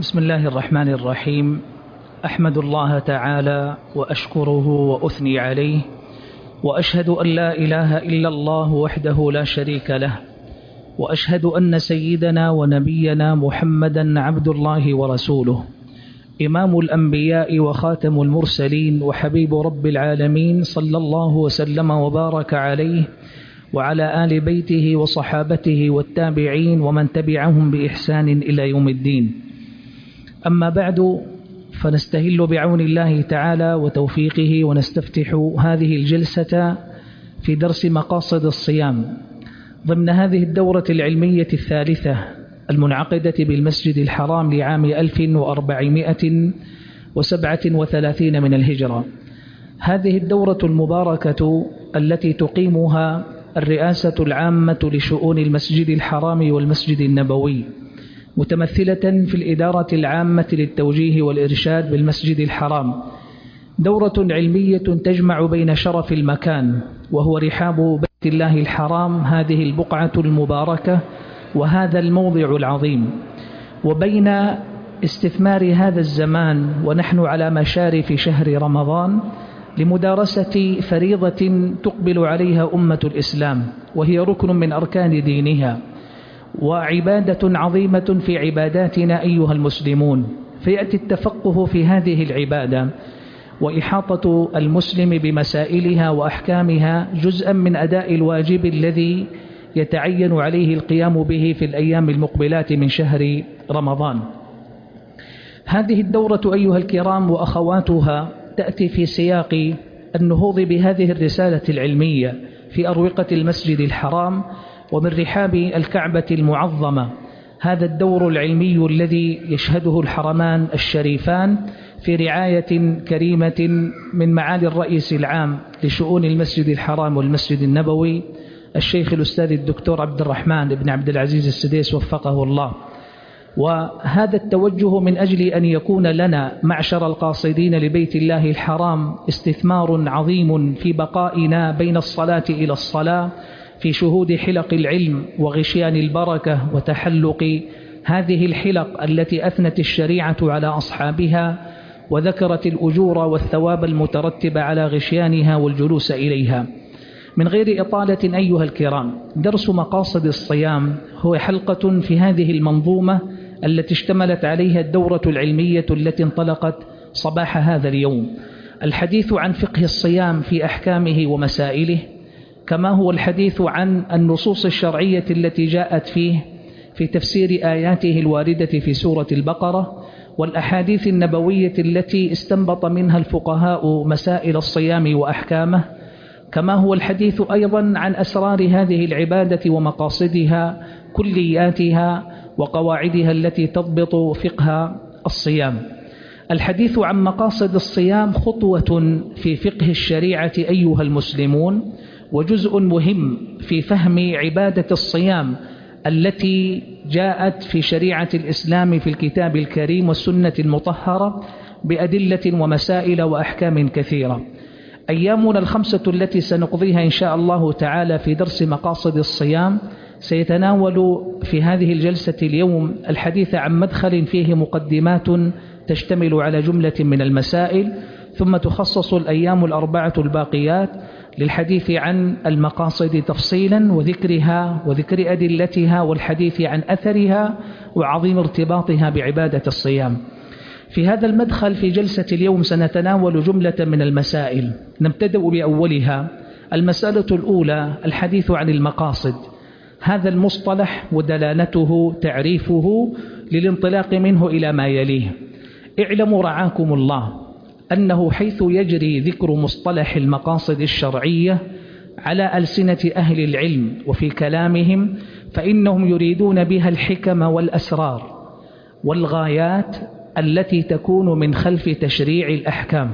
بسم الله الرحمن الرحيم. أحمد الله تعالى وأشكره وأثني عليه، وأشهد أن لا إله إلا الله وحده لا شريك له، وأشهد أن سيدنا ونبينا محمدا عبد الله ورسوله، إمام الأنبياء وخاتم المرسلين وحبيب رب العالمين، صلى الله وسلم وبارك عليه وعلى آل بيته وصحابته والتابعين ومن تبعهم بإحسان إلى يوم الدين. أما بعد، فنستهل بعون الله تعالى وتوفيقه ونستفتح هذه الجلسة في درس مقاصد الصيام ضمن هذه الدورة العلمية الثالثة المنعقدة بالمسجد الحرام لعام 1437 من الهجرة. هذه الدورة المباركة التي تقيمها الرئاسة العامة لشؤون المسجد الحرام والمسجد النبوي، متمثلة في الإدارة العامة للتوجيه والإرشاد بالمسجد الحرام، دورة علمية تجمع بين شرف المكان وهو رحاب بيت الله الحرام، هذه البقعة المباركة وهذا الموضع العظيم، وبين استثمار هذا الزمان ونحن على مشارف شهر رمضان لمدارسة فريضة تقبل عليها أمة الإسلام، وهي ركن من أركان دينها وعبادة عظيمة في عباداتنا أيها المسلمون. فيأتي التفقه في هذه العبادة وإحاطة المسلم بمسائلها وأحكامها جزءا من أداء الواجب الذي يتعين عليه القيام به في الأيام المقبلات من شهر رمضان. هذه الدورة أيها الكرام وأخواتها تأتي في سياق النهوض بهذه الرسالة العلمية في أروقة المسجد الحرام ومن رحاب الكعبة المعظمة، هذا الدور العلمي الذي يشهده الحرمان الشريفان في رعاية كريمة من معالي الرئيس العام لشؤون المسجد الحرام والمسجد النبوي الشيخ الأستاذ الدكتور عبد الرحمن بن عبد العزيز السديس وفقه الله. وهذا التوجه من أجل أن يكون لنا معشر القاصدين لبيت الله الحرام استثمار عظيم في بقائنا بين الصلاة إلى الصلاة، في شهود حلق العلم وغشيان البركة وتحلق هذه الحلق التي أثنت الشريعة على أصحابها وذكرت الأجور والثواب المترتب على غشيانها والجلوس إليها. من غير إطالة أيها الكرام، درس مقاصد الصيام هو حلقة في هذه المنظومة التي اشتملت عليها الدورة العلمية التي انطلقت صباح هذا اليوم، الحديث عن فقه الصيام في أحكامه ومسائله، كما هو الحديث عن النصوص الشرعية التي جاءت فيه في تفسير آياته الواردة في سورة البقرة، والأحاديث النبوية التي استنبط منها الفقهاء مسائل الصيام وأحكامه، كما هو الحديث أيضا عن أسرار هذه العبادة ومقاصدها كلياتها وقواعدها التي تضبط فقه الصيام. الحديث عن مقاصد الصيام خطوة في فقه الشريعة أيها المسلمون، وجزء مهم في فهم عبادة الصيام التي جاءت في شريعة الإسلام في الكتاب الكريم والسنة المطهرة بأدلة ومسائل وأحكام كثيرة. أيامنا الخمسة التي سنقضيها إن شاء الله تعالى في درس مقاصد الصيام سيتناول في هذه الجلسة اليوم الحديث عن مدخل فيه مقدمات تشتمل على جملة من المسائل، ثم تخصص الأيام الأربعة الباقيات للحديث عن المقاصد تفصيلا وذكرها وذكر أدلتها والحديث عن أثرها وعظيم ارتباطها بعبادة الصيام. في هذا المدخل في جلسة اليوم سنتناول جملة من المسائل، نبتدأ بأولها. المسألة الأولى الحديث عن المقاصد، هذا المصطلح ودلالته تعريفه للانطلاق منه إلى ما يليه. اعلموا رعاكم الله أنه حيث يجري ذكر مصطلح المقاصد الشرعية على ألسنة أهل العلم وفي كلامهم، فإنهم يريدون بها الحكم والأسرار والغايات التي تكون من خلف تشريع الأحكام.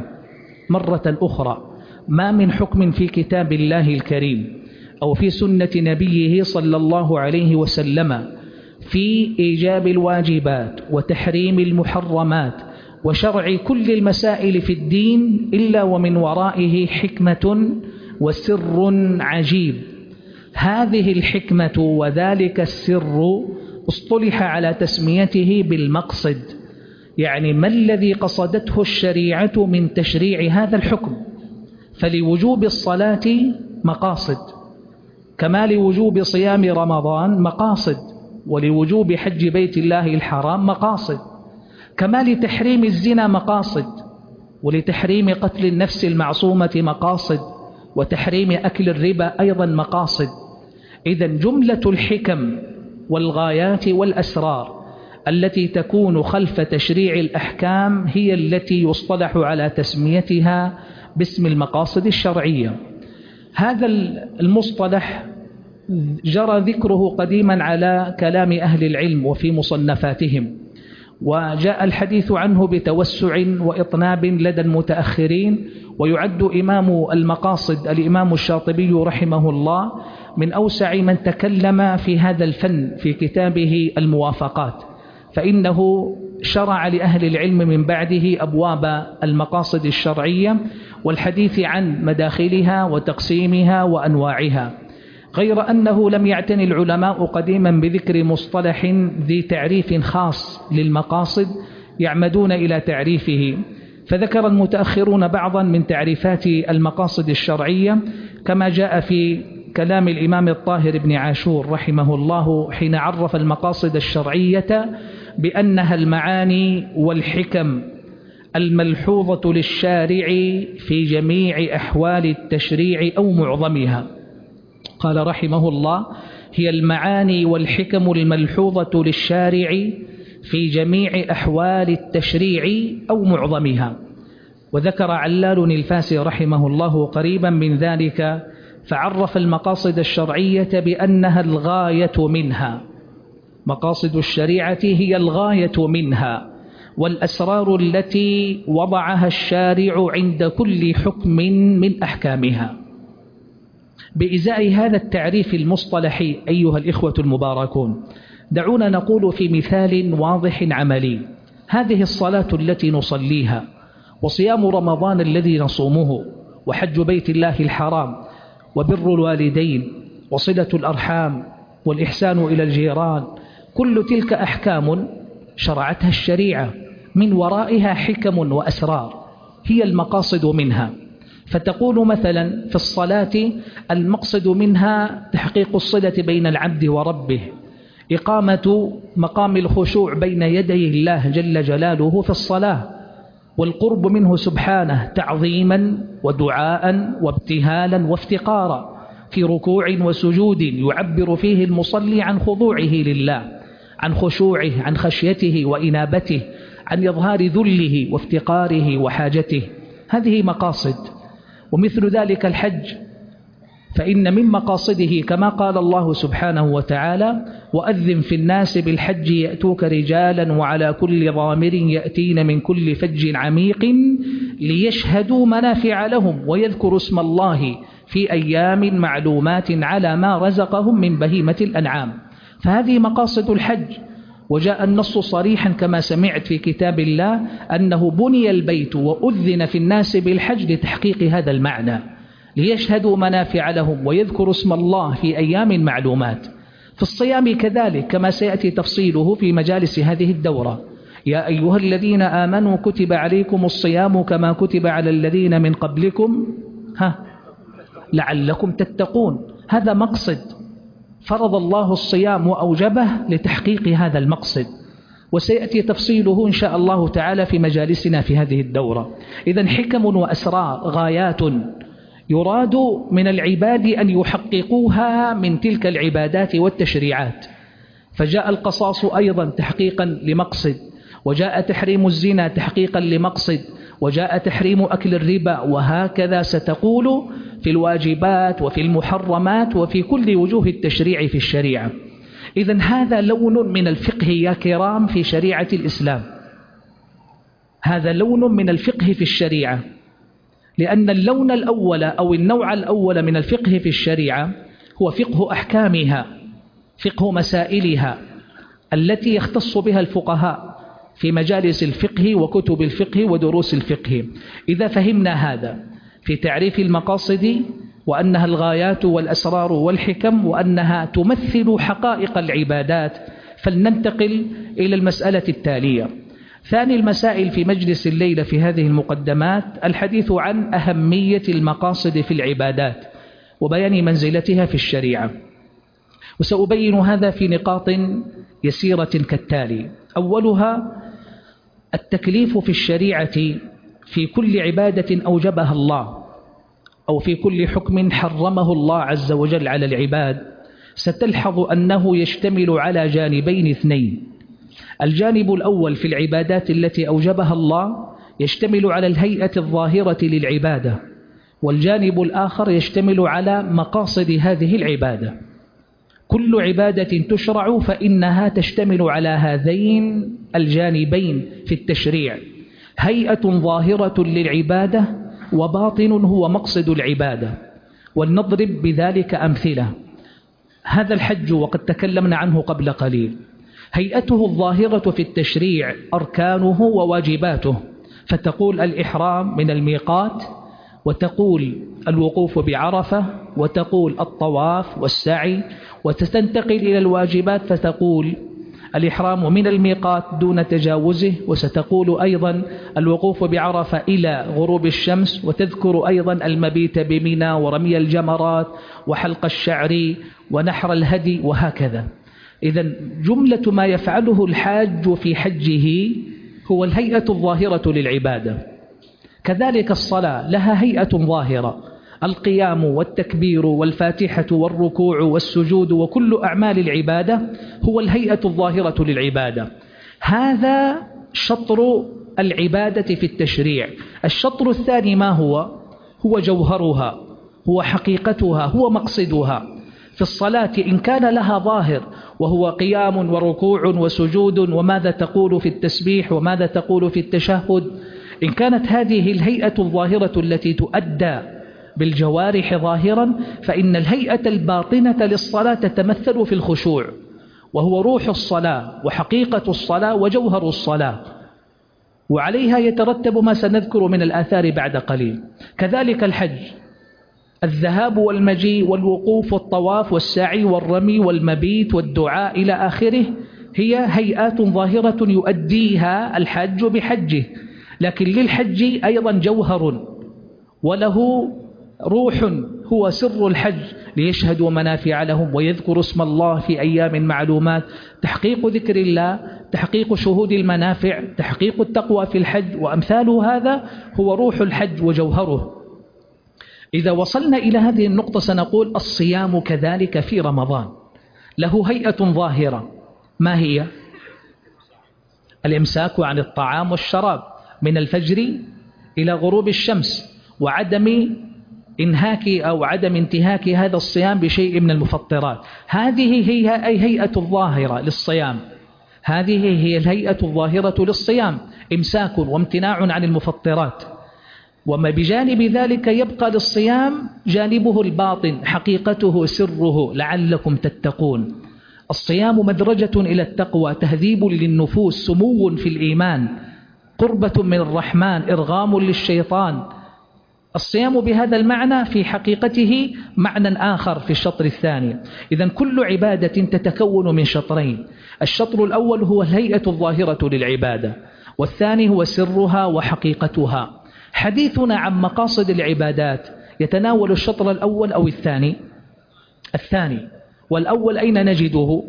مرة أخرى، ما من حكم في كتاب الله الكريم أو في سنة نبيه صلى الله عليه وسلم في إيجاب الواجبات وتحريم المحرمات وشرع كل المسائل في الدين إلا ومن ورائه حكمة وسر عجيب. هذه الحكمة وذلك السر اصطلح على تسميته بالمقصد، يعني ما الذي قصدته الشريعة من تشريع هذا الحكم؟ فلوجوب الصلاة مقاصد، كما لوجوب صيام رمضان مقاصد، ولوجوب حج بيت الله الحرام مقاصد، كما لتحريم الزنا مقاصد، ولتحريم قتل النفس المعصومة مقاصد، وتحريم أكل الربا أيضا مقاصد. إذن جملة الحكم والغايات والأسرار التي تكون خلف تشريع الأحكام هي التي يصطلح على تسميتها باسم المقاصد الشرعية. هذا المصطلح جرى ذكره قديما على كلام أهل العلم وفي مصنفاتهم، وجاء الحديث عنه بتوسع وإطناب لدى المتأخرين، ويعد إمام المقاصد الإمام الشاطبي رحمه الله من أوسع من تكلم في هذا الفن في كتابه الموافقات، فإنه شرع لأهل العلم من بعده أبواب المقاصد الشرعية والحديث عن مداخلها وتقسيمها وأنواعها، غير أنه لم يعتني العلماء قديما بذكر مصطلح ذي تعريف خاص للمقاصد يعمدون إلى تعريفه، فذكر المتأخرون بعضا من تعريفات المقاصد الشرعية، كما جاء في كلام الإمام الطاهر بن عاشور رحمه الله حين عرف المقاصد الشرعية بأنها المعاني والحكم الملحوظة للشارع في جميع أحوال التشريع أو معظمها. قال رحمه الله: هي المعاني والحكم الملحوظة للشارع في جميع أحوال التشريع أو معظمها. وذكر علال الفاسي رحمه الله قريبا من ذلك فعرف المقاصد الشرعية بأنها الغاية منها، مقاصد الشريعة هي الغاية منها، والأسرار التي وضعها الشارع عند كل حكم من أحكامها. بإزاء هذا التعريف المصطلحي أيها الإخوة المباركون، دعونا نقول في مثال واضح عملي: هذه الصلاة التي نصليها، وصيام رمضان الذي نصومه، وحج بيت الله الحرام، وبر الوالدين، وصلة الأرحام، والإحسان إلى الجيران، كل تلك أحكام شرعتها الشريعة، من ورائها حكم وأسرار هي المقاصد منها. فتقول مثلا في الصلاة المقصد منها تحقيق الصلة بين العبد وربه، إقامة مقام الخشوع بين يدي الله جل جلاله في الصلاة، والقرب منه سبحانه تعظيما ودعاء وابتهالا وافتقارا، في ركوع وسجود يعبر فيه المصلي عن خضوعه لله، عن خشوعه، عن خشيته وإنابته، عن إظهار ذله وافتقاره وحاجته. هذه مقاصد. ومثل ذلك الحج، فإن من مقاصده كما قال الله سبحانه وتعالى: وأذن في الناس بالحج يأتوك رجالا وعلى كل ضامر يأتين من كل فج عميق ليشهدوا منافع لهم ويذكروا اسم الله في أيام معلومات على ما رزقهم من بهيمة الأنعام. فهذه مقاصد الحج. وجاء النص صريحا كما سمعت في كتاب الله أنه بني البيت وأذن في الناس بالحج لتحقيق هذا المعنى، ليشهدوا منافع لهم ويذكروا اسم الله في أيام معلومات. في الصيام كذلك كما سيأتي تفصيله في مجالس هذه الدورة: يا أيها الذين آمنوا كتب عليكم الصيام كما كتب على الذين من قبلكم لعلكم تتقون. هذا مقصد فرض الله الصيام وأوجبه لتحقيق هذا المقصد، وسيأتي تفصيله إن شاء الله تعالى في مجالسنا في هذه الدورة. إذن حكم وأسرار، غايات يراد من العباد أن يحققوها من تلك العبادات والتشريعات. فجاء القصاص أيضا تحقيقا لمقصد، وجاء تحريم الزنا تحقيقا لمقصد، وجاء تحريم أكل الربا، وهكذا ستقول في الواجبات وفي المحرمات وفي كل وجوه التشريع في الشريعة. إذن هذا لون من الفقه يا كرام في شريعة الإسلام، هذا لون من الفقه في الشريعة، لأن اللون الأول أو النوع الأول من الفقه في الشريعة هو فقه أحكامها، فقه مسائلها التي يختص بها الفقهاء في مجالس الفقه وكتب الفقه ودروس الفقه. إذا فهمنا هذا في تعريف المقاصد، وأنها الغايات والأسرار والحكم، وأنها تمثل حقائق العبادات، فلننتقل إلى المسألة التالية. ثاني المسائل في مجلس الليلة في هذه المقدمات الحديث عن أهمية المقاصد في العبادات وبيان منزلتها في الشريعة، وسأبين هذا في نقاط يسيرة كالتالي. أولها التكليف في الشريعة في كل عبادة أوجبها الله أو في كل حكم حرمه الله عز وجل على العباد، ستلحظ أنه يشتمل على جانبين اثنين. الجانب الأول في العبادات التي أوجبها الله يشتمل على الهيئة الظاهرة للعبادة، والجانب الآخر يشتمل على مقاصد هذه العبادة. كل عبادة تشرع فإنها تشتمل على هذين الجانبين في التشريع، هيئة ظاهرة للعبادة وباطن هو مقصد العبادة. ولنضرب بذلك أمثلة. هذا الحج وقد تكلمنا عنه قبل قليل، هيئته الظاهرة في التشريع أركانه وواجباته، فتقول الإحرام من الميقات، وتقول الوقوف بعرفة، وتقول الطواف والسعي، وتنتقل إلى الواجبات فتقول الإحرام من الميقات دون تجاوزه، وستقول أيضا الوقوف بعرفة إلى غروب الشمس، وتذكر أيضا المبيت بمنى ورمي الجمرات وحلق الشعر ونحر الهدي وهكذا. إذن جملة ما يفعله الحاج في حجه هو الهيئة الظاهرة للعبادة. كذلك الصلاة لها هيئة ظاهرة، القيام والتكبير والفاتحة والركوع والسجود وكل أعمال العبادة هو الهيئة الظاهرة للعبادة. هذا شطر العبادة في التشريع. الشطر الثاني ما هو؟ هو جوهرها، هو حقيقتها، هو مقصدها. في الصلاة إن كان لها ظاهر وهو قيام وركوع وسجود وماذا تقول في التسبيح وماذا تقول في التشهد، إن كانت هذه الهيئة الظاهرة التي تؤدى بالجوارح ظاهرا، فإن الهيئة الباطنة للصلاة تتمثل في الخشوع، وهو روح الصلاة وحقيقة الصلاة وجوهر الصلاة، وعليها يترتب ما سنذكر من الآثار بعد قليل. كذلك الحج، الذهاب والمجيء والوقوف والطواف والسعي والرمي والمبيت والدعاء إلى آخره هي هيئات ظاهرة يؤديها الحج بحجه، لكن للحج أيضا جوهر وله روح هو سر الحج، ليشهدوا منافع لهم ويذكروا اسم الله في أيام معلومات. تحقيق ذكر الله، تحقيق شهود المنافع، تحقيق التقوى في الحج وأمثال هذا هو روح الحج وجوهره. إذا وصلنا إلى هذه النقطة سنقول الصيام كذلك في رمضان له هيئة ظاهرة. ما هي؟ الإمساك عن الطعام والشراب من الفجر إلى غروب الشمس، وعدم إنهاك أو عدم انتهاك هذا الصيام بشيء من المفطرات. هذه هي أي هيئة الظاهرة للصيام، هذه هي الهيئة الظاهرة للصيام، إمساك وامتناع عن المفطرات. وما بجانب ذلك يبقى للصيام جانبه الباطن، حقيقته سره لعلكم تتقون. الصيام مدرجة إلى التقوى، تهذيب للنفوس، سمو في الإيمان، قربة من الرحمن، إرغام للشيطان. الصيام بهذا المعنى في حقيقته معنى آخر في الشطر الثاني. إذن كل عبادة تتكون من شطرين، الشطر الأول هو الهيئة الظاهرة للعبادة، والثاني هو سرها وحقيقتها. حديثنا عن مقاصد العبادات يتناول الشطر الأول أو الثاني؟ الثاني. والأول أين نجده؟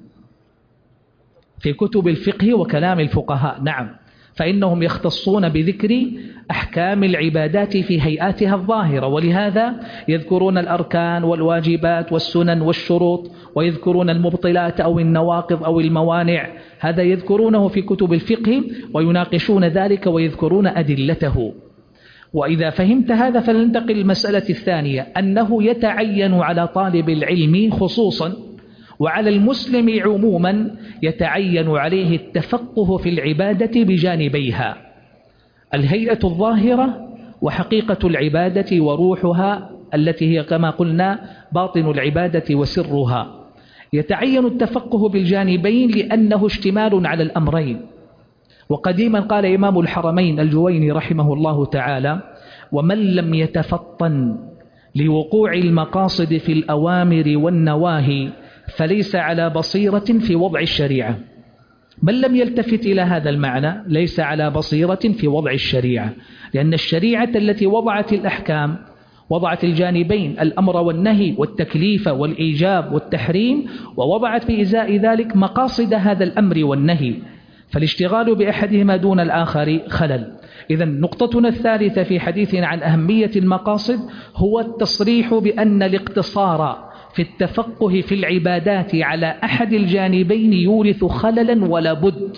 في كتب الفقه وكلام الفقهاء، نعم، فإنهم يختصون بذكر أحكام العبادات في هيئاتها الظاهرة، ولهذا يذكرون الأركان والواجبات والسنن والشروط، ويذكرون المبطلات أو النواقض أو الموانع، هذا يذكرونه في كتب الفقه ويناقشون ذلك ويذكرون أدلته. وإذا فهمت هذا فلننتقل للمسألة الثانية، أنه يتعين على طالب العلم خصوصا وعلى المسلم عموما يتعين عليه التفقه في العبادة بجانبيها، الهيئة الظاهرة وحقيقة العبادة وروحها التي هي كما قلنا باطن العبادة وسرها. يتعين التفقه بالجانبين لأنه اشتمال على الأمرين. وقديما قال إمام الحرمين الجويني رحمه الله تعالى: ومن لم يتفطن لوقوع المقاصد في الأوامر والنواهي فليس على بصيرة في وضع الشريعة. من لم يلتفت إلى هذا المعنى ليس على بصيرة في وضع الشريعة، لأن الشريعة التي وضعت الأحكام وضعت الجانبين الأمر والنهي والتكليف والإيجاب والتحريم، ووضعت بإزاء ذلك مقاصد هذا الأمر والنهي، فالاشتغال بأحدهما دون الآخر خلل. إذن نقطتنا الثالثة في حديثنا عن أهمية المقاصد هو التصريح بأن الاقتصار في التفقه في العبادات على أحد الجانبين يورث خللا ولا بد.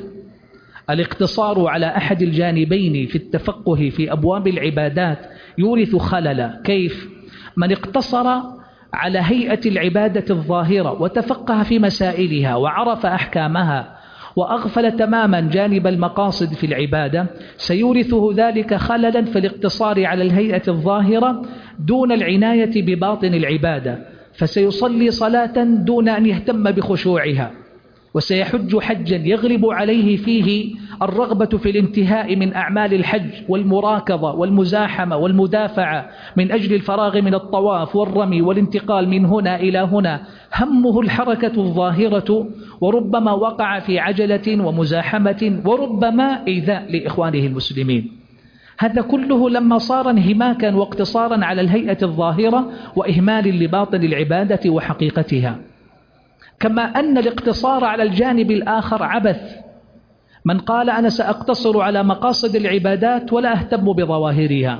الاقتصار على أحد الجانبين في التفقه في أبواب العبادات يورث خللا. كيف؟ من اقتصر على هيئة العبادة الظاهرة وتفقه في مسائلها وعرف أحكامها وأغفل تماما جانب المقاصد في العبادة سيورثه ذلك خللا في الاقتصار على الهيئة الظاهرة دون العناية بباطن العبادة، فسيصلي صلاة دون أن يهتم بخشوعها، وسيحج حجا يغلب عليه فيه الرغبة في الانتهاء من أعمال الحج والمراكضة والمزاحمة والمدافعة من أجل الفراغ من الطواف والرمي والانتقال من هنا إلى هنا، همه الحركة الظاهرة، وربما وقع في عجلة ومزاحمة وربما إيذاء لإخوانه المسلمين. هذا كله لما صار انهماكا واقتصارا على الهيئة الظاهرة وإهمال لباطن العبادة وحقيقتها. كما أن الاقتصار على الجانب الآخر عبث. من قال أنا سأقتصر على مقاصد العبادات ولا أهتم بظواهرها،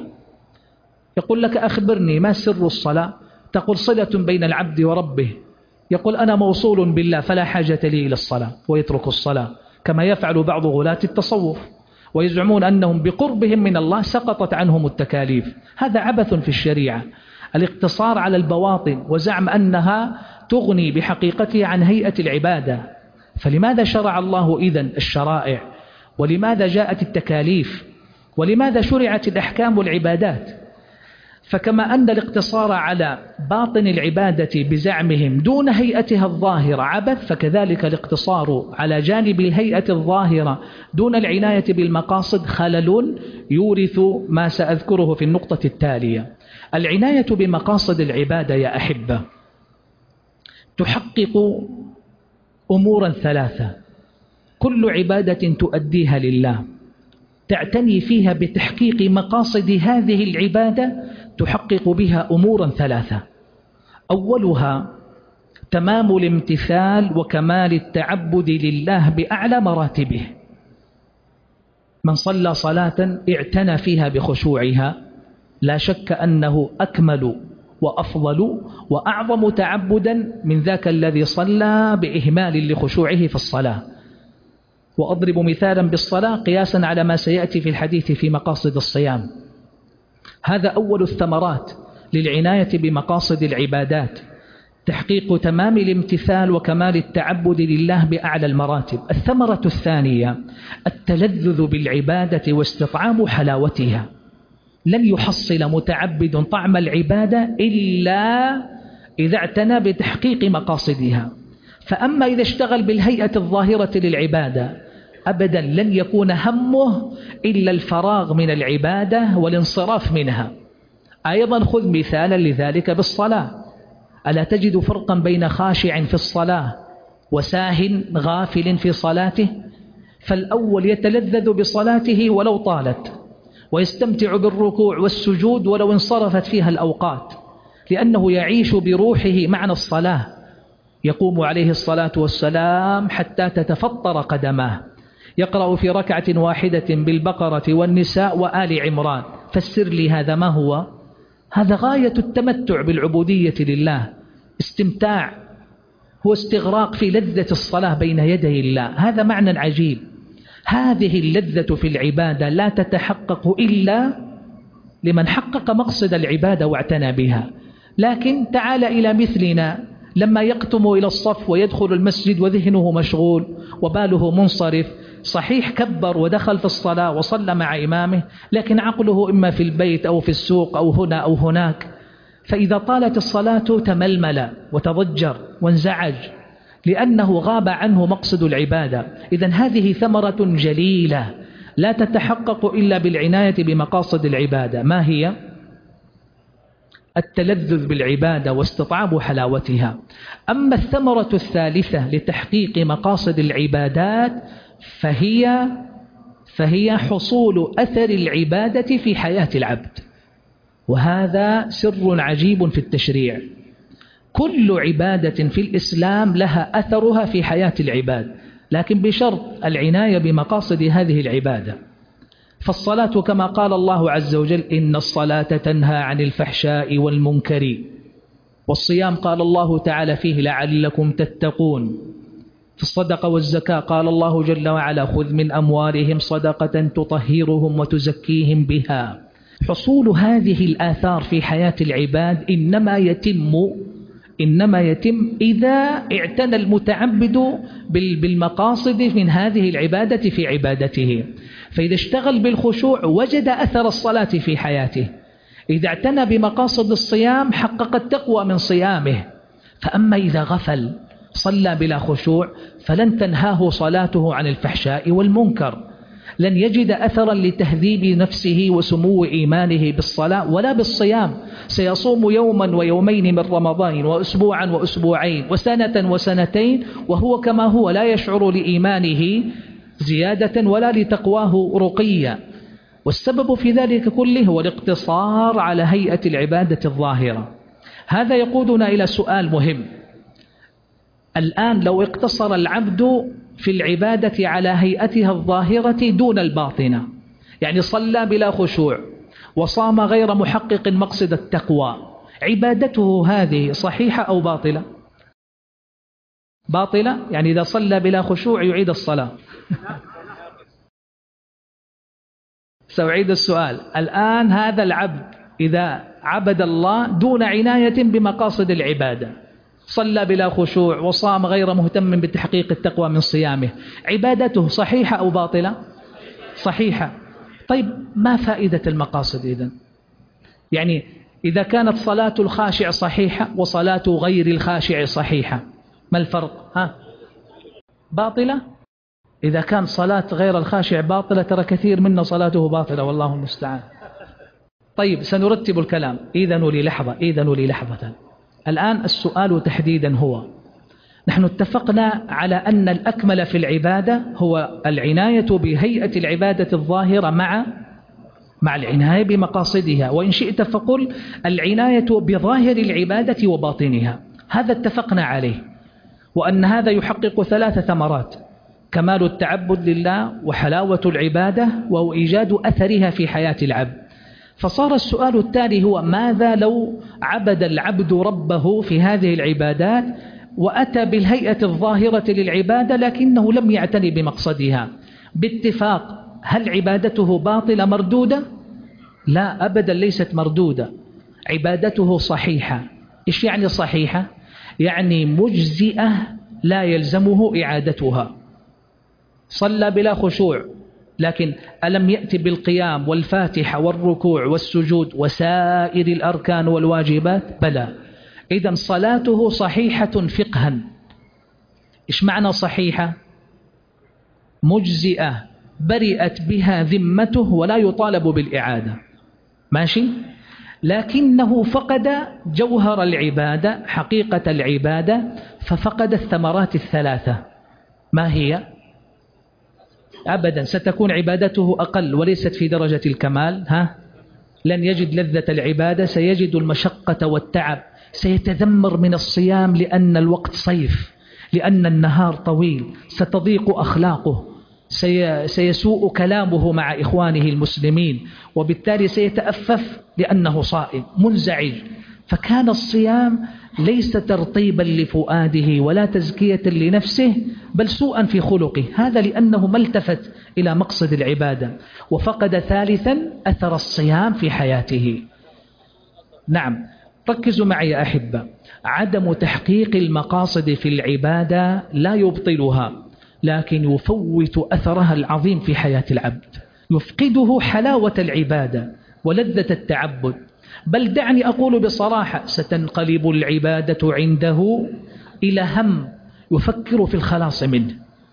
يقول لك أخبرني ما سر الصلاة؟ تقول صلة بين العبد وربه. يقول أنا موصول بالله فلا حاجة لي إلى الصلاة، ويترك الصلاة، كما يفعل بعض غلاة التصوف ويزعمون أنهم بقربهم من الله سقطت عنهم التكاليف. هذا عبث في الشريعة، الاقتصار على البواطن وزعم أنها تغني بحقيقتها عن هيئة العبادة. فلماذا شرع الله إذن الشرائع؟ ولماذا جاءت التكاليف؟ ولماذا شرعت الأحكام والعبادات؟ فكما أن الاقتصار على باطن العبادة بزعمهم دون هيئتها الظاهرة عبث، فكذلك الاقتصار على جانب الهيئة الظاهرة دون العناية بالمقاصد خلل يورث ما سأذكره في النقطة التالية. العناية بمقاصد العبادة يا أحبة تحقق أمورا ثلاثة. كل عبادة تؤديها لله تعتني فيها بتحقيق مقاصد هذه العبادة تحقق بها أمورا ثلاثة. أولها تمام الامتثال وكمال التعبد لله بأعلى مراتبه. من صلى صلاة اعتنى فيها بخشوعها لا شك أنه أكمل وأفضل وأعظم تعبدا من ذاك الذي صلى بإهمال لخشوعه في الصلاة. وأضرب مثالا بالصلاة قياسا على ما سيأتي في الحديث في مقاصد الصيام. هذا أول الثمرات للعناية بمقاصد العبادات، تحقيق تمام الامتثال وكمال التعبد لله بأعلى المراتب. الثمرة الثانية التلذذ بالعبادة واستطعام حلاوتها. لن يحصل متعبد طعم العبادة إلا إذا اعتنى بتحقيق مقاصدها. فأما إذا اشتغل بالهيئة الظاهرة للعبادة أبدا لن يكون همه إلا الفراغ من العبادة والانصراف منها. أيضا خذ مثالا لذلك بالصلاة. ألا تجد فرقا بين خاشع في الصلاة وساه غافل في صلاته؟ فالأول يتلذذ بصلاته ولو طالت، ويستمتع بالركوع والسجود ولو انصرفت فيها الأوقات، لأنه يعيش بروحه معنى الصلاة. يقوم عليه الصلاة والسلام حتى تتفطر قدماه، يقرأ في ركعة واحدة بالبقرة والنساء وآل عمران. فسر لي هذا ما هو؟ هذا غاية التمتع بالعبودية لله، استمتاع، هو استغراق في لذة الصلاة بين يدي الله. هذا معنى عجيب. هذه اللذة في العبادة لا تتحقق إلا لمن حقق مقصد العبادة واعتنى بها. لكن تعال إلى مثلنا لما يقتم إلى الصف ويدخل المسجد وذهنه مشغول وباله منصرف، صحيح كبر ودخل في الصلاة وصلى مع إمامه، لكن عقله إما في البيت أو في السوق أو هنا أو هناك. فإذا طالت الصلاة تململ وتضجر وانزعج لأنه غاب عنه مقصد العبادة. إذن هذه ثمرة جليلة لا تتحقق إلا بالعناية بمقاصد العبادة. ما هي؟ التلذذ بالعبادة واستطعاب حلاوتها. أما الثمرة الثالثة لتحقيق مقاصد العبادات فهي حصول أثر العبادة في حياة العبد، وهذا سر عجيب في التشريع. كل عبادة في الإسلام لها أثرها في حياة العباد، لكن بشرط العناية بمقاصد هذه العبادة. فالصلاة كما قال الله عز وجل: إن الصلاة تنهى عن الفحشاء والمنكر. والصيام قال الله تعالى فيه: لعلكم تتقون. في الصدقة والزكاة قال الله جل وعلا: خذ من أموالهم صدقة تطهرهم وتزكيهم بها. حصول هذه الآثار في حياة العباد إنما يتم إذا اعتنى المتعبد بالمقاصد من هذه العبادة في عبادته. فإذا اشتغل بالخشوع وجد أثر الصلاة في حياته، إذا اعتنى بمقاصد الصيام حقق التقوى من صيامه. فأما إذا غفل صلى بلا خشوع فلن تنهاه صلاته عن الفحشاء والمنكر، لن يجد أثرا لتهذيب نفسه وسمو إيمانه بالصلاة ولا بالصيام. سيصوم يوما ويومين من رمضان وأسبوعا وأسبوعين وسنة وسنتين وهو كما هو، لا يشعر لإيمانه زيادة ولا لتقواه رقيا. والسبب في ذلك كله هو الاقتصار على هيئة العبادة الظاهرة. هذا يقودنا إلى سؤال مهم. الآن لو اقتصر العبد في العبادة على هيئتها الظاهرة دون الباطنة، يعني صلى بلا خشوع وصام غير محقق مقصد التقوى، عبادته هذه صحيحة أو باطلة؟ باطلة، يعني إذا صلى بلا خشوع يعيد الصلاة. سأعيد السؤال. الآن هذا العبد إذا عبد الله دون عناية بمقاصد العبادة، صلى بلا خشوع وصام غير مهتم بتحقيق التقوى من صيامه، عبادته صحيحة أو باطلة؟ صحيحة. طيب ما فائدة المقاصد إذن؟ يعني إذا كانت صلاة الخاشع صحيحة وصلاة غير الخاشع صحيحة، ما الفرق؟ باطلة؟ إذا كان صلاة غير الخاشع باطلة ترى كثير منا صلاته باطلة والله المستعان. طيب سنرتب الكلام. إذن لي لحظة. الآن السؤال تحديدا هو: نحن اتفقنا على أن الأكمل في العبادة هو العناية بهيئة العبادة الظاهرة مع العناية بمقاصدها، وإن شئت فقل العناية بظاهر العبادة وباطنها. هذا اتفقنا عليه، وأن هذا يحقق 3 ثمرات: كمال التعبد لله، وحلاوة العبادة، وإيجاد أثرها في حياة العبد. فصار السؤال التالي هو: ماذا لو عبد العبد ربه في هذه العبادات وأتى بالهيئة الظاهرة للعبادة لكنه لم يعتني بمقصدها؟ باتفاق هل عبادته باطلة مردودة؟ لا أبدا، ليست مردودة، عبادته صحيحة. إيش يعني صحيحة؟ يعني مجزئة لا يلزمه إعادتها. صلى بلا خشوع، لكن ألم يأتي بالقيام والفاتحة والركوع والسجود وسائر الأركان والواجبات؟ بلى. إذن صلاته صحيحة فقها. إيش معنى صحيحة؟ مجزئة، برئت بها ذمته ولا يطالب بالإعادة، ماشي؟ لكنه فقد جوهر العبادة، حقيقة العبادة، ففقد الثمرات ال3. ما هي؟ أبدا ستكون عبادته أقل وليست في درجة الكمال. لن يجد لذة العبادة، سيجد المشقة والتعب، سيتذمر من الصيام لأن الوقت صيف، لأن النهار طويل، ستضيق أخلاقه، سيسوء كلامه مع إخوانه المسلمين، وبالتالي سيتأفف لأنه صائم منزعج. فكان الصيام ليس ترطيبا لفؤاده ولا تزكية لنفسه، بل سوءا في خلقه. هذا لأنه ما التفت إلى مقصد العبادة. وفقد ثالثا أثر الصيام في حياته. نعم، ركزوا معي يا أحبة. عدم تحقيق المقاصد في العبادة لا يبطلها، لكن يفوت أثرها العظيم في حياة العبد، يفقده حلاوة العبادة ولذة التعبد. بل دعني أقول بصراحة: ستنقلب العبادة عنده إلى هم يفكر في الخلاص منه.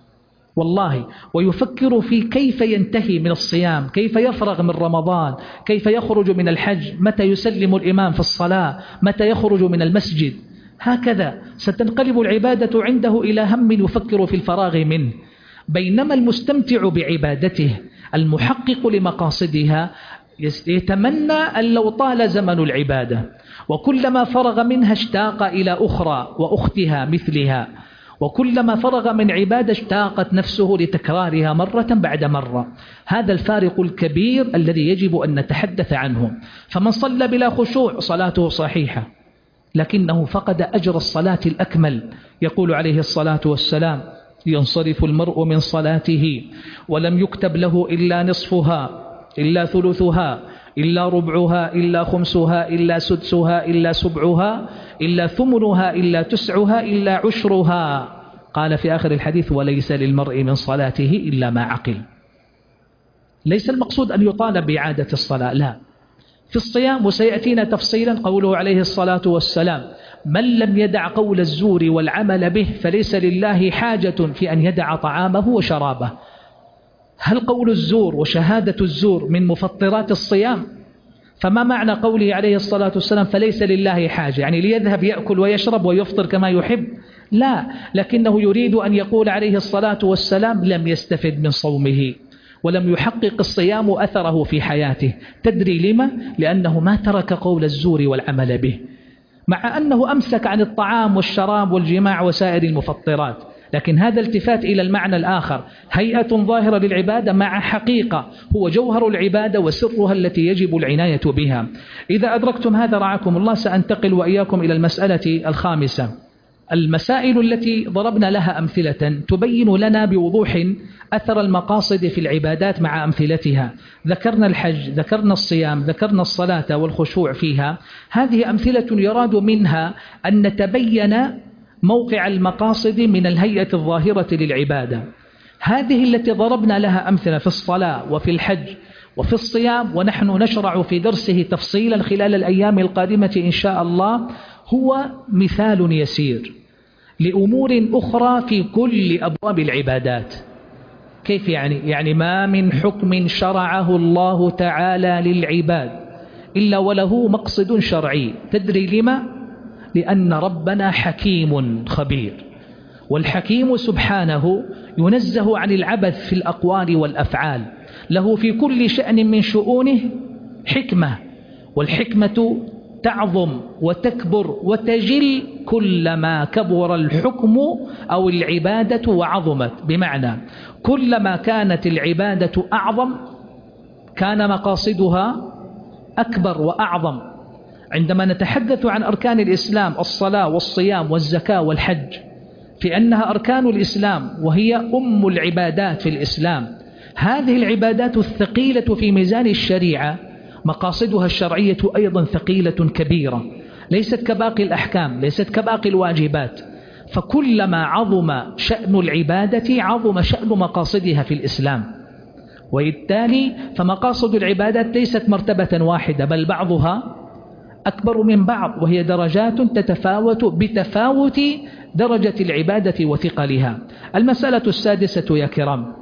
والله، ويفكر في كيف ينتهي من الصيام، كيف يفرغ من رمضان، كيف يخرج من الحج، متى يسلم الإمام في الصلاة، متى يخرج من المسجد. هكذا ستنقلب العبادة عنده إلى هم يفكر في الفراغ منه. بينما المستمتع بعبادته المحقق لمقاصدها يتمنى أن لو طال زمن العبادة، وكلما فرغ منها اشتاق إلى أخرى وأختها مثلها، وكلما فرغ من عبادة اشتاقت نفسه لتكرارها مرة بعد مرة. هذا الفارق الكبير الذي يجب أن نتحدث عنه. فمن صلى بلا خشوع صلاته صحيحة، لكنه فقد أجر الصلاة الأكمل. يقول عليه الصلاة والسلام: ينصرف المرء من صلاته ولم يكتب له إلا نصفها، إلا ثلثها، إلا ربعها، إلا خمسها، إلا سدسها، إلا سبعها، إلا ثمنها، إلا تسعها، إلا عشرها. قال في آخر الحديث: وليس للمرء من صلاته إلا ما عقل. ليس المقصود أن يطالب بإعادة الصلاة، لا. في الصيام وسيأتينا تفصيلا قوله عليه الصلاة والسلام: من لم يدع قول الزور والعمل به فليس لله حاجة في أن يدع طعامه وشرابه. هل قول الزور وشهادة الزور من مفطرات الصيام؟ فما معنى قوله عليه الصلاة والسلام فليس لله حاجة؟ يعني ليذهب يأكل ويشرب ويفطر كما يحب؟ لا، لكنه يريد أن يقول عليه الصلاة والسلام لم يستفد من صومه، ولم يحقق الصيام أثره في حياته. تدري لما؟ لأنه ما ترك قول الزور والعمل به، مع أنه أمسك عن الطعام والشراب والجماع وسائر المفطرات. لكن هذا التفات إلى المعنى الآخر، هيئة ظاهرة للعبادة مع حقيقة هو جوهر العبادة وسرها التي يجب العناية بها. إذا أدركتم هذا رعاكم الله، سأنتقل وإياكم إلى المسألة الخامسة. المسائل التي ضربنا لها أمثلة تبين لنا بوضوح أثر المقاصد في العبادات مع أمثلتها. ذكرنا الحج، ذكرنا الصيام، ذكرنا الصلاة والخشوع فيها. هذه أمثلة يراد منها أن نتبين موقع المقاصد من الهيئة الظاهرة للعبادة. هذه التي ضربنا لها أمثلة في الصلاة وفي الحج وفي الصيام، ونحن نشرع في درسه تفصيلا خلال الأيام القادمة إن شاء الله، هو مثال يسير لأمور أخرى في كل أبواب العبادات. كيف يعني ما من حكم شرعه الله تعالى للعباد إلا وله مقصد شرعي. تدري لما؟ لأن ربنا حكيم خبير، والحكيم سبحانه ينزه عن العبث في الأقوال والأفعال، له في كل شأن من شؤونه حكمة، والحكمة تعظم وتكبر وتجل كلما كبر الحكم أو العبادة وعظمت. بمعنى كلما كانت العبادة أعظم كان مقاصدها أكبر وأعظم. عندما نتحدث عن أركان الإسلام، الصلاة والصيام والزكاة والحج، في أنها أركان الإسلام وهي أم العبادات في الإسلام، هذه العبادات الثقيلة في ميزان الشريعة مقاصدها الشرعية أيضا ثقيلة كبيرة، ليست كباقي الأحكام، ليست كباقي الواجبات. فكلما عظم شأن العبادة عظم شأن مقاصدها في الإسلام. وبالتالي فمقاصد العبادات ليست مرتبة واحدة، بل بعضها أكبر من بعض، وهي درجات تتفاوت بتفاوت درجة العبادة وثقلها. المسألة السادسة يا كرام،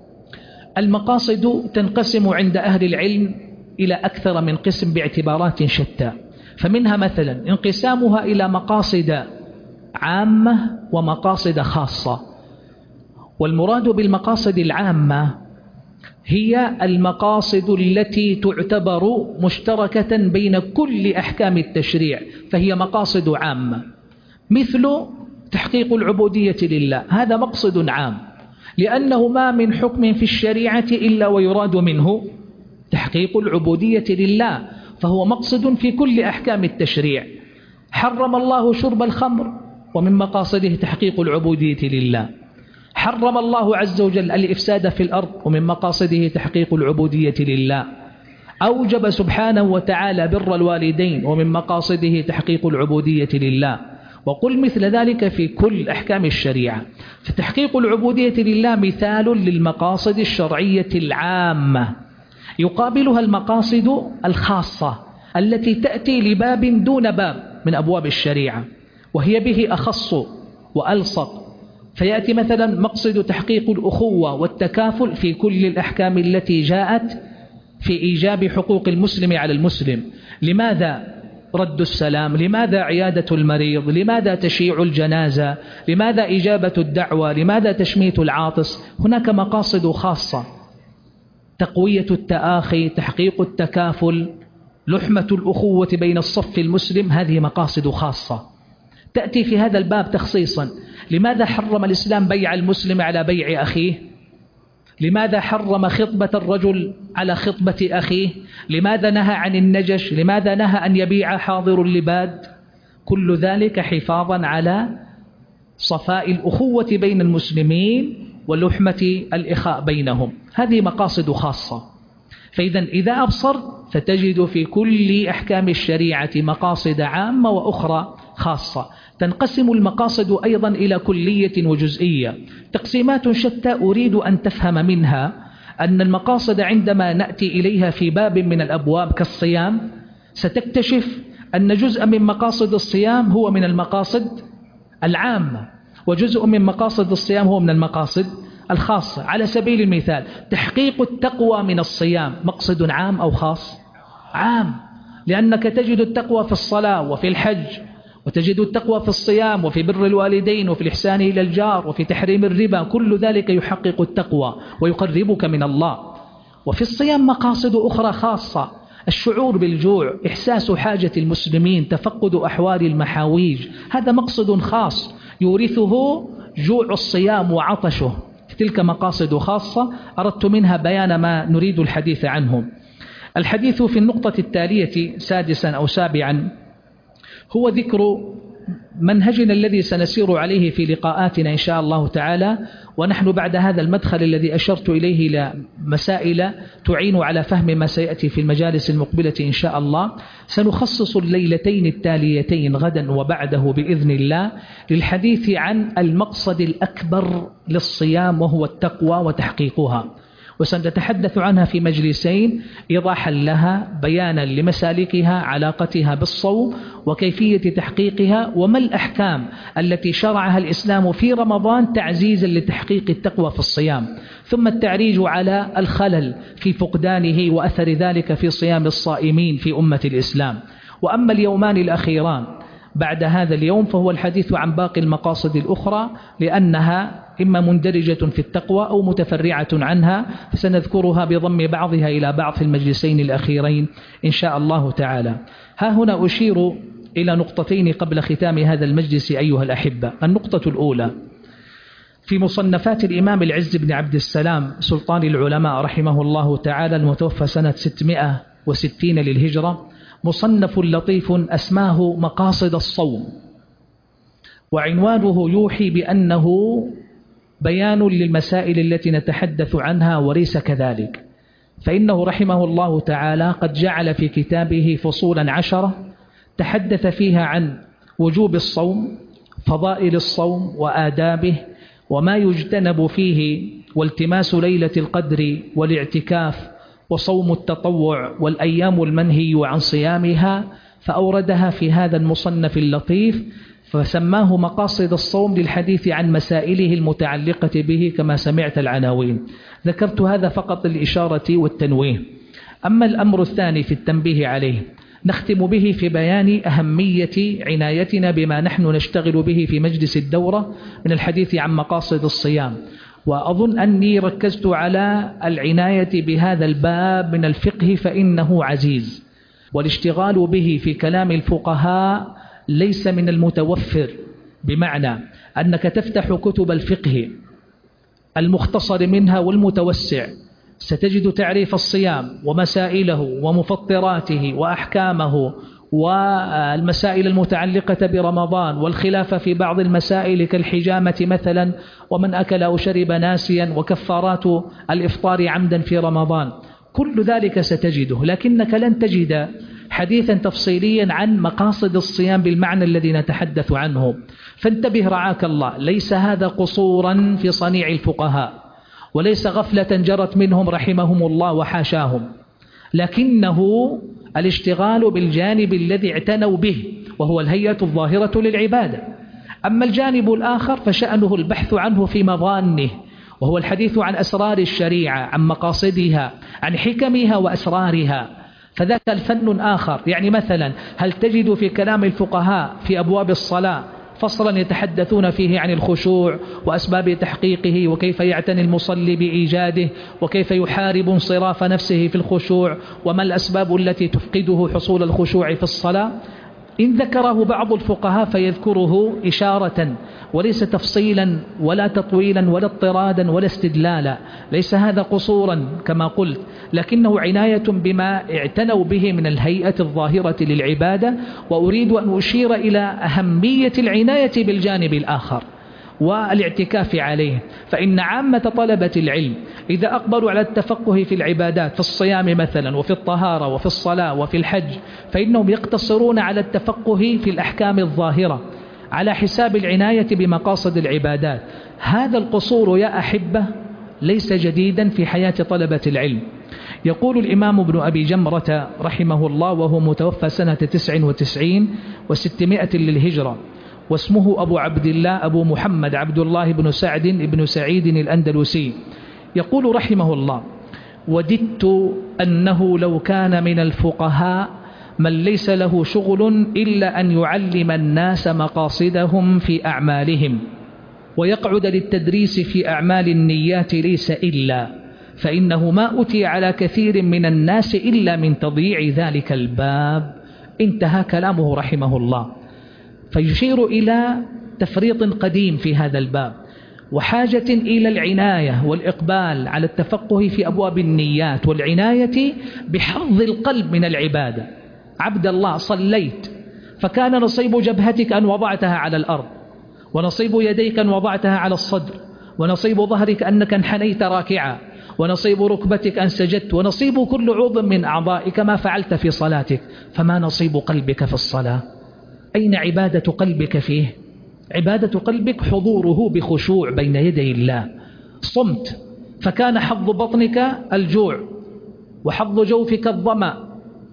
المقاصد تنقسم عند أهل العلم إلى أكثر من قسم باعتبارات شتى. فمنها مثلا انقسامها إلى مقاصد عامة ومقاصد خاصة. والمراد بالمقاصد العامة هي المقاصد التي تعتبر مشتركة بين كل أحكام التشريع، فهي مقاصد عامة، مثل تحقيق العبودية لله، هذا مقصد عام، لأنه ما من حكم في الشريعة إلا ويراد منه تحقيق العبودية لله، فهو مقصد في كل أحكام التشريع. حرم الله شرب الخمر، ومن مقاصده تحقيق العبودية لله. حرم الله عز وجل الإفساد في الأرض، ومن مقاصده تحقيق العبودية لله. أوجب سبحانه وتعالى بر الوالدين، ومن مقاصده تحقيق العبودية لله. وقل مثل ذلك في كل أحكام الشريعة. فتحقيق العبودية لله مثال للمقاصد الشرعية العامة، يقابلها المقاصد الخاصة التي تأتي لباب دون باب من أبواب الشريعة، وهي به أخص وألصق. فيأتي مثلا مقصد تحقيق الأخوة والتكافل في كل الأحكام التي جاءت في إيجاب حقوق المسلم على المسلم. لماذا رد السلام؟ لماذا عيادة المريض؟ لماذا تشييع الجنازة؟ لماذا إجابة الدعوة؟ لماذا تشميت العاطس؟ هناك مقاصد خاصة: تقوية التآخي، تحقيق التكافل، لحمة الأخوة بين الصف المسلم. هذه مقاصد خاصة تأتي في هذا الباب تخصيصا. لماذا حرم الإسلام بيع المسلم على بيع أخيه؟ لماذا حرم خطبة الرجل على خطبة أخيه؟ لماذا نهى عن النجش؟ لماذا نهى أن يبيع حاضر اللباد؟ كل ذلك حفاظا على صفاء الأخوة بين المسلمين ولحمة الإخاء بينهم. هذه مقاصد خاصة. فإذا إذا أبصر فتجد في كل أحكام الشريعة مقاصد عامة وأخرى خاصة. تنقسم المقاصد أيضا إلى كلية وجزئية، تقسيمات شتى. أريد أن تفهم منها أن المقاصد عندما نأتي إليها في باب من الأبواب كالصيام ستكتشف أن جزء من مقاصد الصيام هو من المقاصد العامة، وجزء من مقاصد الصيام هو من المقاصد الخاصة. على سبيل المثال تحقيق التقوى من الصيام مقصد عام أو خاص؟ عام، لأنك تجد التقوى في الصلاة وفي الحج، وتجد التقوى في الصيام وفي بر الوالدين وفي الإحسان إلى الجار وفي تحريم الربا. كل ذلك يحقق التقوى ويقربك من الله. وفي الصيام مقاصد أخرى خاصة: الشعور بالجوع، إحساس حاجة المسلمين، تفقد أحوال المحاويج. هذا مقصد خاص يورثه جوع الصيام وعطشه. تلك مقاصد خاصة أردت منها بيان ما نريد الحديث عنه. الحديث في النقطة التالية سادسا أو سابعا هو ذكر منهجنا الذي سنسير عليه في لقاءاتنا إن شاء الله تعالى. ونحن بعد هذا المدخل الذي أشرت إليه إلى مسائل تعين على فهم ما سيأتي في المجالس المقبلة إن شاء الله، سنخصص الليلتين التاليتين غدا وبعده بإذن الله للحديث عن المقصد الأكبر للصيام وهو التقوى وتحقيقها، وسنتحدث عنها في مجلسين إيضاحا لها، بيانا لمسالكها، علاقتها بالصوم وكيفية تحقيقها، وما الأحكام التي شرعها الإسلام في رمضان تعزيزا لتحقيق التقوى في الصيام، ثم التعريج على الخلل في فقدانه وأثر ذلك في صيام الصائمين في أمة الإسلام. وأما اليومان الأخيران بعد هذا اليوم فهو الحديث عن باقي المقاصد الأخرى، لأنها إما مندرجة في التقوى أو متفرعة عنها، فسنذكرها بضم بعضها إلى بعض في المجلسين الأخيرين إن شاء الله تعالى. ها هنا أشير إلى نقطتين قبل ختام هذا المجلس أيها الأحبة. النقطة الأولى: في مصنفات الإمام العز بن عبد السلام سلطان العلماء رحمه الله تعالى المتوفى سنة 660 للهجرة مصنف لطيف أسماه مقاصد الصوم، وعنوانه يوحي بأنه بيان للمسائل التي نتحدث عنها وليس كذلك، فإنه رحمه الله تعالى قد جعل في كتابه فصولا 10 تحدث فيها عن وجوب الصوم، فضائل الصوم وآدابه، وما يجتنب فيه، والتماس ليلة القدر والاعتكاف، وصوم التطوع، والأيام المنهي عن صيامها، فأوردها في هذا المصنف اللطيف فسماه مقاصد الصوم للحديث عن مسائله المتعلقة به كما سمعت العناوين. ذكرت هذا فقط للإشارة والتنويه. أما الأمر الثاني في التنبيه عليه نختم به في بيان أهمية عنايتنا بما نحن نشتغل به في مجلس الدورة من الحديث عن مقاصد الصيام. وأظن أني ركزت على العناية بهذا الباب من الفقه فإنه عزيز، والاشتغال به في كلام الفقهاء ليس من المتوفر، بمعنى أنك تفتح كتب الفقه المختصر منها والمتوسع ستجد تعريف الصيام ومسائله ومفطراته وأحكامه والمسائل المتعلقة برمضان، والخلاف في بعض المسائل كالحجامة مثلا، ومن أكل أو شرب ناسيا، وكفارات الإفطار عمدا في رمضان. كل ذلك ستجده، لكنك لن تجد حديثا تفصيليا عن مقاصد الصيام بالمعنى الذي نتحدث عنه. فانتبه رعاك الله، ليس هذا قصورا في صنيع الفقهاء، وليس غفلة جرت منهم رحمهم الله وحاشاهم، لكنه الاشتغال بالجانب الذي اعتنوا به وهو الهيئة الظاهرة للعبادة. أما الجانب الآخر فشأنه البحث عنه في مظانه، وهو الحديث عن أسرار الشريعة، عن مقاصدها، عن حكمها وأسرارها، فذاك الفن آخر. يعني مثلا هل تجد في كلام الفقهاء في أبواب الصلاة فصلا يتحدثون فيه عن الخشوع وأسباب تحقيقه، وكيف يعتني المصلي بإيجاده، وكيف يحارب انصراف نفسه في الخشوع، وما الأسباب التي تفقده حصول الخشوع في الصلاة؟ إن ذكره بعض الفقهاء فيذكره إشارة وليس تفصيلا ولا تطويلا ولا اضطرادا ولا استدلالا، ليس هذا قصورا كما قلت، لكنه عناية بما اعتنوا به من الهيئة الظاهرة للعبادة. وأريد أن أشير إلى أهمية العناية بالجانب الآخر والاعتكاف عليه. فإن عامة طلبة العلم إذا أقبلوا على التفقه في العبادات، في الصيام مثلا، وفي الطهارة، وفي الصلاة، وفي الحج، فإنهم يقتصرون على التفقه في الأحكام الظاهرة على حساب العناية بمقاصد العبادات. هذا القصور يا أحبة ليس جديدا في حياة طلبة العلم. يقول الإمام ابن أبي جمرة رحمه الله، وهو متوفى سنة 99 و600 للهجرة، واسمه أبو عبد الله أبو محمد عبد الله بن سعد بن سعيد الأندلسي، يقول رحمه الله: وددت أنه لو كان من الفقهاء من ليس له شغل إلا أن يعلم الناس مقاصدهم في أعمالهم، ويقعد للتدريس في أعمال النيات ليس إلا، فإنه ما أتي على كثير من الناس إلا من تضييع ذلك الباب. انتهى كلامه رحمه الله. فيشير إلى تفريط قديم في هذا الباب، وحاجة إلى العناية والإقبال على التفقه في أبواب النيات، والعناية بحظ القلب من العبادة. عبد الله، صليت فكان نصيب جبهتك أن وضعتها على الأرض، ونصيب يديك أن وضعتها على الصدر، ونصيب ظهرك أنك انحنيت راكعا، ونصيب ركبتك أن سجدت، ونصيب كل عضو من أعضائك ما فعلت في صلاتك. فما نصيب قلبك في الصلاة؟ أين عبادة قلبك فيه؟ عبادة قلبك حضوره بخشوع بين يدي الله. صمت فكان حظ بطنك الجوع، وحظ جوفك الظمأ،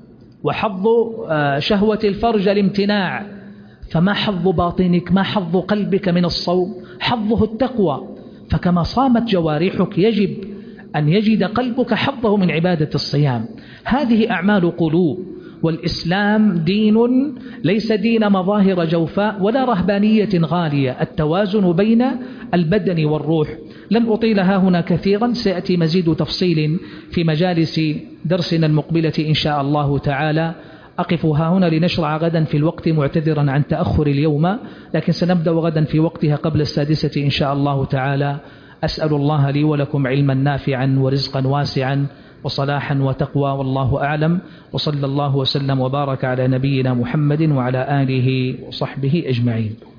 وحظ شهوة الفرج الامتناع، فما حظ باطنك؟ ما حظ قلبك من الصوم؟ حظه التقوى. فكما صامت جوارحك يجب أن يجد قلبك حظه من عبادة الصيام. هذه أعمال قلوب، والإسلام دين ليس دين مظاهر جوفاء ولا رهبانية غالية، التوازن بين البدن والروح. لن أطيلها هنا كثيرا، سيأتي مزيد تفصيل في مجالس درسنا المقبلة إن شاء الله تعالى. أقفها هنا لنشرع غدا في الوقت، معتذرا عن تأخر اليوم، لكن سنبدأ غدا في وقتها قبل 6 إن شاء الله تعالى. أسأل الله لي ولكم علما نافعا ورزقا واسعا وصلاحا وتقوى، والله أعلم. وصلى الله وسلم وبارك على نبينا محمد وعلى آله وصحبه أجمعين.